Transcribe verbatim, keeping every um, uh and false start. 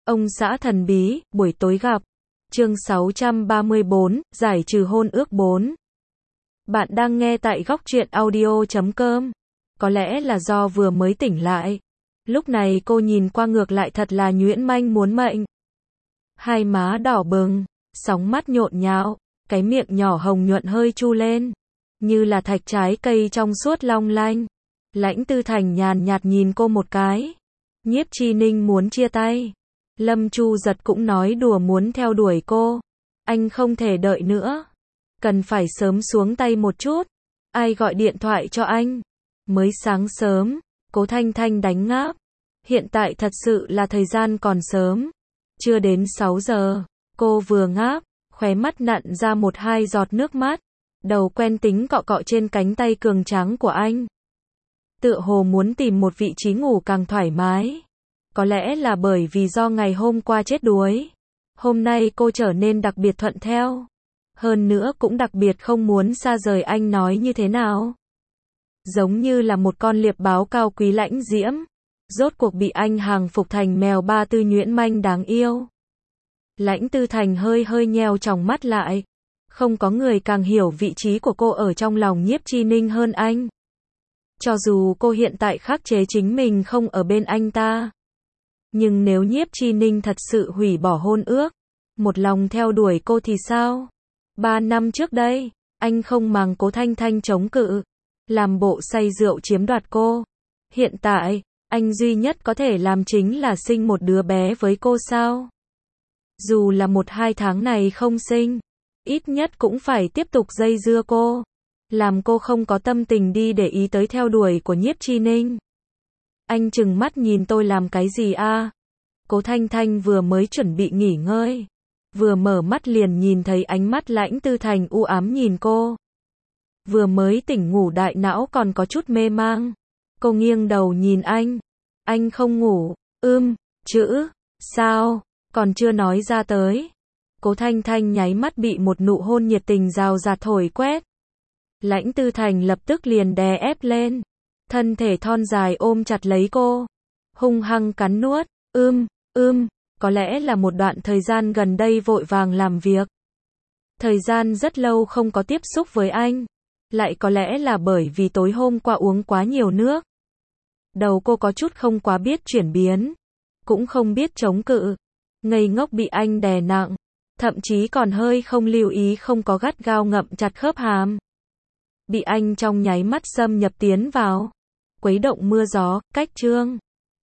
Ông xã thần bí, buổi tối gặp. Chương sáu trăm ba mươi bốn, giải trừ hôn ước bốn. Bạn đang nghe tại góc truyện audio chấm com. Có lẽ là do vừa mới tỉnh lại. Lúc này cô nhìn qua ngược lại thật là nhuyễn manh muốn mệnh. Hai má đỏ bừng, sóng mắt nhộn nhạo, cái miệng nhỏ hồng nhuận hơi chu lên, như là thạch trái cây trong suốt long lanh. Lãnh Tư Thành nhàn nhạt nhìn cô một cái. Nhiếp Chi Ninh muốn chia tay. Lâm Chu Giật cũng nói đùa muốn theo đuổi cô. Anh không thể đợi nữa. Cần phải sớm xuống tay một chút. Ai gọi điện thoại cho anh? Mới sáng sớm, Cố Thanh Thanh đánh ngáp. Hiện tại thật sự là thời gian còn sớm. Chưa đến sáu giờ. Cô vừa ngáp, khóe mắt nặn ra một hai giọt nước mắt. Đầu quen tính cọ cọ trên cánh tay cường tráng của anh. Tựa hồ muốn tìm một vị trí ngủ càng thoải mái. Có lẽ là bởi vì do ngày hôm qua chết đuối. Hôm nay cô trở nên đặc biệt thuận theo. Hơn nữa cũng đặc biệt không muốn xa rời anh nói như thế nào. Giống như là một con liệp báo cao quý lãnh diễm. Rốt cuộc bị anh hàng phục thành mèo ba tư nhuyễn manh đáng yêu. Lãnh Tư Thành hơi hơi nheo tròng mắt lại. Không có người càng hiểu vị trí của cô ở trong lòng Nhiếp Chi Ninh hơn anh. Cho dù cô hiện tại khắc chế chính mình không ở bên anh ta. Nhưng nếu Nhiếp Chi Ninh thật sự hủy bỏ hôn ước, một lòng theo đuổi cô thì sao? Ba năm trước đây, anh không màng Cố Thanh Thanh chống cự, làm bộ say rượu chiếm đoạt cô. Hiện tại, anh duy nhất có thể làm chính là sinh một đứa bé với cô sao? Dù là một hai tháng này không sinh, ít nhất cũng phải tiếp tục dây dưa cô. Làm cô không có tâm tình đi để ý tới theo đuổi của Nhiếp Chi Ninh. Anh trừng mắt nhìn tôi làm cái gì a? À? Cố Thanh Thanh vừa mới chuẩn bị nghỉ ngơi. Vừa mở mắt liền nhìn thấy ánh mắt Lãnh Tư Thành u ám nhìn cô. Vừa mới tỉnh ngủ đại não còn có chút mê mang. Cô nghiêng đầu nhìn anh. Anh không ngủ, ưm, chữ, sao, còn chưa nói ra tới. Cố Thanh Thanh nháy mắt bị một nụ hôn nhiệt tình rào rạt thổi quét. Lãnh Tư Thành lập tức liền đè ép lên. Thân thể thon dài ôm chặt lấy cô. Hung hăng cắn nuốt. Ưm, ưm, có lẽ là một đoạn thời gian gần đây vội vàng làm việc. Thời gian rất lâu không có tiếp xúc với anh. Lại có lẽ là bởi vì tối hôm qua uống quá nhiều nước. Đầu cô có chút không quá biết chuyển biến. Cũng không biết chống cự. Ngây ngốc bị anh đè nặng. Thậm chí còn hơi không lưu ý không có gắt gao ngậm chặt khớp hàm. Bị anh trong nháy mắt xâm nhập tiến vào. Quấy động mưa gió, cách chương.